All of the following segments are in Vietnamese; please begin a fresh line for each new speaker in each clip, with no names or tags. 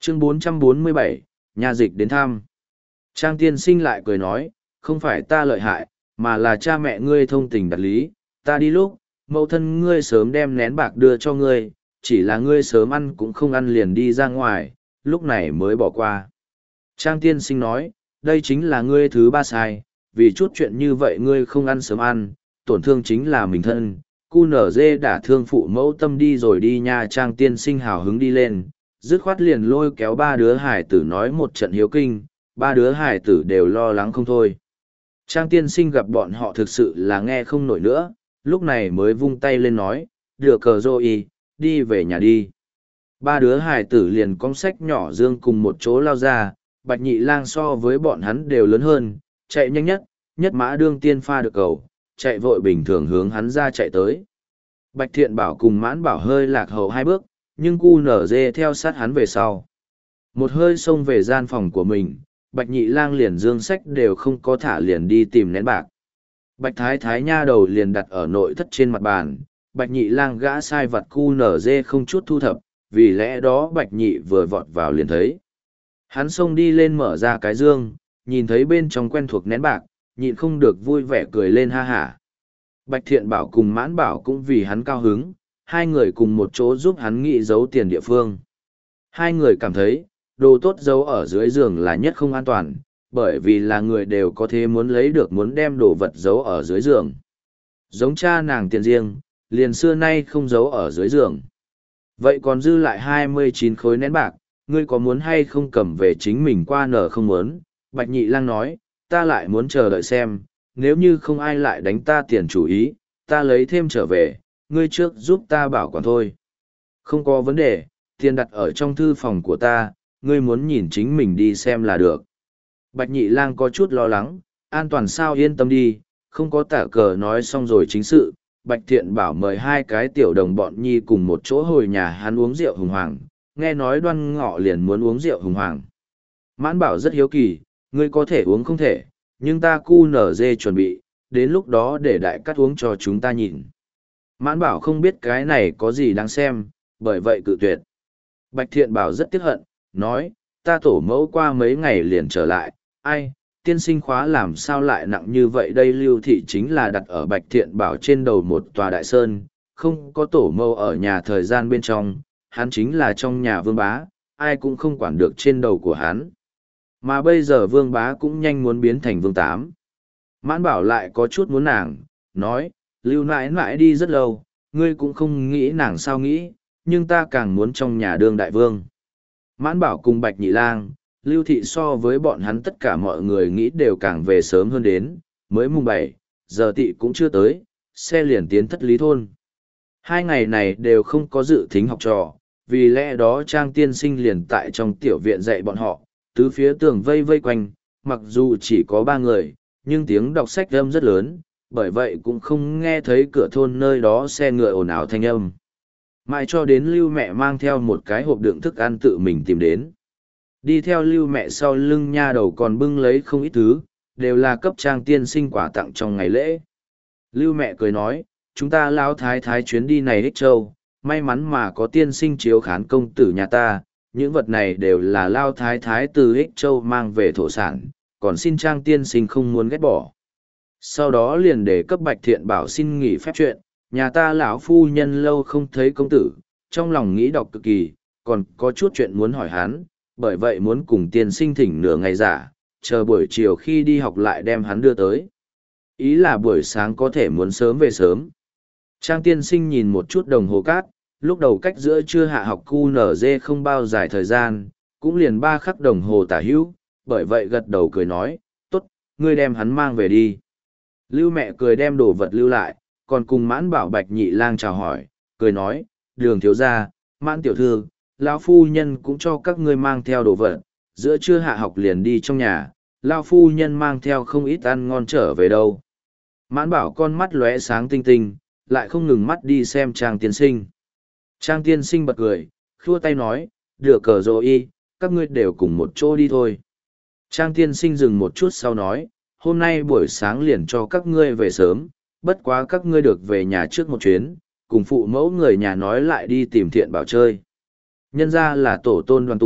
Chương 447, nhà dịch đến thăm. Trang tiên sinh lại cười nói, không phải ta lợi hại, mà là cha mẹ ngươi thông tình đạt lý, ta đi lúc, mẫu thân ngươi sớm đem nén bạc đưa cho ngươi, chỉ là ngươi sớm ăn cũng không ăn liền đi ra ngoài, lúc này mới bỏ qua. Trang tiên sinh nói, đây chính là ngươi thứ ba sai, vì chút chuyện như vậy ngươi không ăn sớm ăn, tổn thương chính là mình thân. Cu nở dê đã thương phụ mẫu tâm đi rồi đi nha. Trang tiên sinh hào hứng đi lên, dứt khoát liền lôi kéo ba đứa hải tử nói một trận hiếu kinh, ba đứa hải tử đều lo lắng không thôi. Trang tiên sinh gặp bọn họ thực sự là nghe không nổi nữa, lúc này mới vung tay lên nói, đưa cờ rô y, đi về nhà đi. Ba đứa hải tử liền cong sách nhỏ dương cùng một chỗ lao ra, Bạch Nhị Lang so với bọn hắn đều lớn hơn, chạy nhanh nhất, nhất mã đương tiên pha được cầu, chạy vội bình thường hướng hắn ra chạy tới. Bạch Thiện Bảo cùng Mãn Bảo hơi lạc hậu hai bước, nhưng cu nở dê theo sát hắn về sau. Một hơi xông về gian phòng của mình, Bạch Nhị Lang liền dương sách đều không có thả liền đi tìm nén bạc. Bạch Thái Thái nha đầu liền đặt ở nội thất trên mặt bàn, Bạch Nhị Lang gã sai vặt cu nở dê không chút thu thập, vì lẽ đó Bạch Nhị vừa vọt vào liền thấy. Hắn xông đi lên mở ra cái dương, nhìn thấy bên trong quen thuộc nén bạc, nhịn không được vui vẻ cười lên ha hả. Bạch Thiện Bảo cùng Mãn Bảo cũng vì hắn cao hứng, hai người cùng một chỗ giúp hắn nghĩ giấu tiền địa phương. Hai người cảm thấy, đồ tốt giấu ở dưới giường là nhất không an toàn, bởi vì là người đều có thể muốn lấy được muốn đem đồ vật giấu ở dưới giường. Giống cha nàng tiền riêng, liền xưa nay không giấu ở dưới giường. Vậy còn dư lại 29 khối nén bạc, ngươi có muốn hay không cầm về chính mình qua nở không muốn? Bạch Nhị Lang nói, ta lại muốn chờ đợi xem, nếu như không ai lại đánh ta tiền chủ ý, ta lấy thêm trở về, ngươi trước giúp ta bảo quản thôi. Không có vấn đề, tiền đặt ở trong thư phòng của ta, ngươi muốn nhìn chính mình đi xem là được. Bạch Nhị Lang có chút lo lắng, an toàn sao yên tâm đi, không có tả cờ nói xong rồi chính sự. Bạch Thiện Bảo mời hai cái tiểu đồng bọn nhi cùng một chỗ hồi nhà hắn uống rượu hùng hoàng, nghe nói Đoan Ngọ liền muốn uống rượu hùng hoàng. Mãn Bảo rất hiếu kỳ, ngươi có thể uống không thể, nhưng ta cu nở dê chuẩn bị, đến lúc đó để đại cắt uống cho chúng ta nhìn. Mãn Bảo không biết cái này có gì đáng xem, bởi vậy cự tuyệt. Bạch Thiện Bảo rất tiếc hận, nói, ta tổ mẫu qua mấy ngày liền trở lại, ai, tiên sinh khóa làm sao lại nặng như vậy đây. Lưu Thị chính là đặt ở Bạch Thiện Bảo trên đầu một tòa đại sơn, không có tổ mẫu ở nhà thời gian bên trong, hắn chính là trong nhà vương bá, ai cũng không quản được trên đầu của hắn. Mà bây giờ vương bá cũng nhanh muốn biến thành vương tám. Mãn Bảo lại có chút muốn nàng, nói, Lưu nãi nãi đi rất lâu, ngươi cũng không nghĩ nàng sao nghĩ, nhưng ta càng muốn trong nhà đương đại vương. Mãn Bảo cùng Bạch Nhị Lang, Lưu Thị so với bọn hắn tất cả mọi người nghĩ đều càng về sớm hơn đến, mới mùng 7, giờ tị cũng chưa tới, xe liền tiến Thất Lý thôn. Hai ngày này đều không có dự thính học trò, vì lẽ đó Trang tiên sinh liền tại trong tiểu viện dạy bọn họ, tứ phía tường vây vây quanh, mặc dù chỉ có 3 người, nhưng tiếng đọc sách âm rất lớn, bởi vậy cũng không nghe thấy cửa thôn nơi đó xe ngựa ồn ào thanh âm. Mãi cho đến Lưu mẹ mang theo một cái hộp đựng thức ăn tự mình tìm đến. Đi theo Lưu mẹ sau lưng nha đầu còn bưng lấy không ít thứ, đều là cấp Trang tiên sinh quà tặng trong ngày lễ. Lưu mẹ cười nói, chúng ta lão thái thái chuyến đi này Ích Châu, may mắn mà có tiên sinh chiếu khán công tử nhà ta, những vật này đều là lao thái thái từ Ích Châu mang về thổ sản, còn xin Trang tiên sinh không muốn ghét bỏ. Sau đó liền để cấp Bạch Thiện Bảo xin nghỉ phép chuyện, nhà ta lão phu nhân lâu không thấy công tử, trong lòng nghĩ đọc cực kỳ, còn có chút chuyện muốn hỏi hắn, bởi vậy muốn cùng tiên sinh thỉnh nửa ngày giả, chờ buổi chiều khi đi học lại đem hắn đưa tới. Ý là buổi sáng có thể muốn sớm về sớm. Trang tiên sinh nhìn một chút đồng hồ cát, lúc đầu cách giữa trưa hạ học QNZ không bao dài thời gian, cũng liền 3 khắc đồng hồ tả hữu, bởi vậy gật đầu cười nói, tốt, ngươi đem hắn mang về đi. Lưu mẹ cười đem đồ vật lưu lại, còn cùng Mãn Bảo Bạch Nhị Lang chào hỏi, cười nói, Đường thiếu gia, Mãn tiểu thư, lão phu nhân cũng cho các ngươi mang theo đồ vật, giữa trưa hạ học liền đi trong nhà, lão phu nhân mang theo không ít ăn ngon trở về đâu. Mãn Bảo con mắt lóe sáng tinh tinh, lại không ngừng mắt đi xem Trang tiên sinh. Trang tiên sinh bật cười, khua tay nói, được cờ rồi y, các ngươi đều cùng một chỗ đi thôi. Trang tiên sinh dừng một chút sau nói, hôm nay buổi sáng liền cho các ngươi về sớm, bất quá các ngươi được về nhà trước một chuyến, cùng phụ mẫu người nhà nói lại đi tìm Thiện Bảo chơi. Nhân ra là tổ tôn đoàn tụ,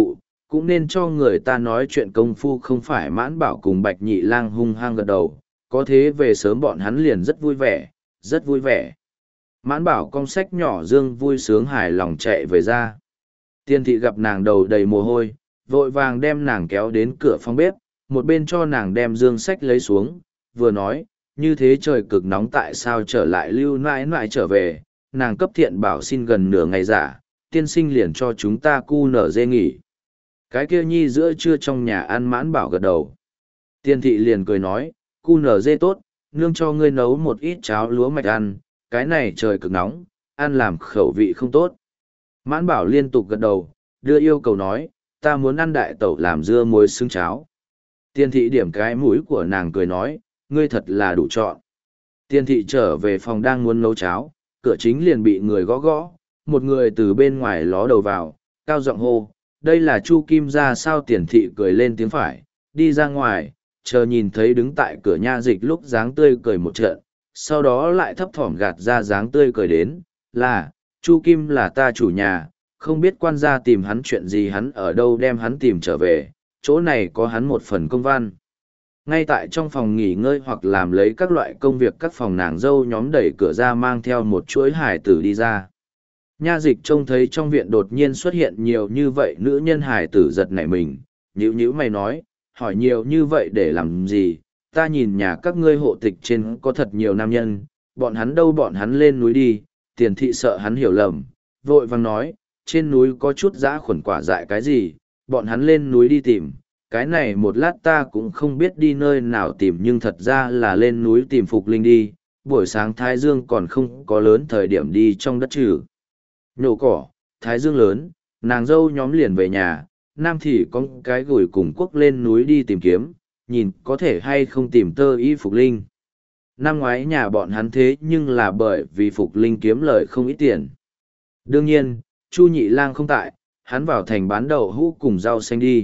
cũng nên cho người ta nói chuyện công phu không phải. Mãn Bảo cùng Bạch Nhị Lang hung hăng gật đầu, có thế về sớm bọn hắn liền rất vui vẻ, rất vui vẻ. Mãn Bảo cong sách nhỏ dương vui sướng hài lòng chạy về ra. Tiên thị gặp nàng đầu đầy mồ hôi, vội vàng đem nàng kéo đến cửa phòng bếp, một bên cho nàng đem dương sách lấy xuống, vừa nói, như thế trời cực nóng tại sao trở lại Lưu nãi nãi trở về. Nàng cấp Thiện Bảo xin gần nửa ngày giả, tiên sinh liền cho chúng ta cu nở dê nghỉ. Cái kia nhi giữa trưa trong nhà ăn. Mãn Bảo gật đầu. Tiên thị liền cười nói, cu nở dê tốt, nương cho ngươi nấu một ít cháo lúa mạch ăn, cái này trời cực nóng, ăn làm khẩu vị không tốt. Mãn Bảo liên tục gật đầu, đưa yêu cầu nói, ta muốn ăn đại tẩu làm dưa muối xương cháo. Tiên thị điểm cái mũi của nàng cười nói, ngươi thật là đủ chọn. Tiên thị trở về phòng đang muốn nấu cháo, cửa chính liền bị người gõ gõ, một người từ bên ngoài ló đầu vào, cao giọng hô, đây là Chu Kim ra. Sao? Tiền thị cười lên tiếng phải, đi ra ngoài, chờ nhìn thấy đứng tại cửa Nha Dịch lúc dáng tươi cười một trận, sau đó lại thấp thỏm gạt ra dáng tươi cười đến, là, Chu Kim là ta chủ nhà, không biết quan gia tìm hắn chuyện gì, hắn ở đâu đem hắn tìm trở về, chỗ này có hắn một phần công văn. Ngay tại trong phòng nghỉ ngơi hoặc làm lấy các loại công việc, các phòng nàng dâu nhóm đẩy cửa ra mang theo một chuỗi hài tử đi ra. Nha Dịch trông thấy trong viện đột nhiên xuất hiện nhiều như vậy nữ nhân hài tử giật nảy mình, nhữ nhữ mày nói, hỏi nhiều như vậy để làm gì, ta nhìn nhà các ngươi hộ tịch trên có thật nhiều nam nhân, bọn hắn đâu, bọn hắn lên núi đi. Tiền thị sợ hắn hiểu lầm, vội vàng nói, trên núi có chút dã khuẩn quả dại cái gì, bọn hắn lên núi đi tìm, cái này một lát ta cũng không biết đi nơi nào tìm, nhưng thật ra là lên núi tìm Phục Linh đi, buổi sáng Thái Dương còn không có lớn thời điểm đi trong đất trừ nhổ cỏ, Thái Dương lớn, nàng dâu nhóm liền về nhà, nam thì có cái gửi cùng quốc lên núi đi tìm kiếm, nhìn có thể hay không tìm tơ y Phục Linh. Năm ngoái nhà bọn hắn thế nhưng là bởi vì Phục Linh kiếm lời không ít tiền. Đương nhiên, Chu Nhị Lang không tại, hắn vào thành bán đậu hũ cùng rau xanh đi.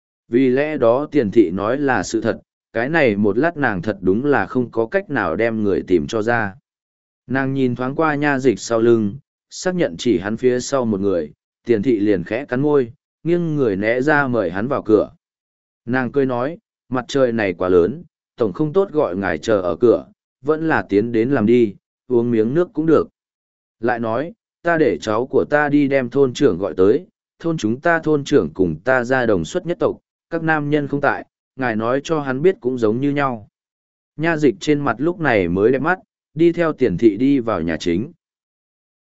Vì lẽ đó Tiền thị nói là sự thật, cái này một lát nàng thật đúng là không có cách nào đem người tìm cho ra. Nàng nhìn thoáng qua Nha Dịch sau lưng, xác nhận chỉ hắn phía sau một người, Tiền thị liền khẽ cắn môi, nghiêng người né ra mời hắn vào cửa. Nàng cười nói, mặt trời này quá lớn, tổng không tốt gọi ngài chờ ở cửa, vẫn là tiến đến làm đi, uống miếng nước cũng được. Lại nói, ta để cháu của ta đi đem thôn trưởng gọi tới, thôn chúng ta thôn trưởng cùng ta ra đồng xuất nhất tộc, các nam nhân không tại, ngài nói cho hắn biết cũng giống như nhau. Nha Dịch trên mặt lúc này mới đẹp mắt, đi theo Tiền thị đi vào nhà chính.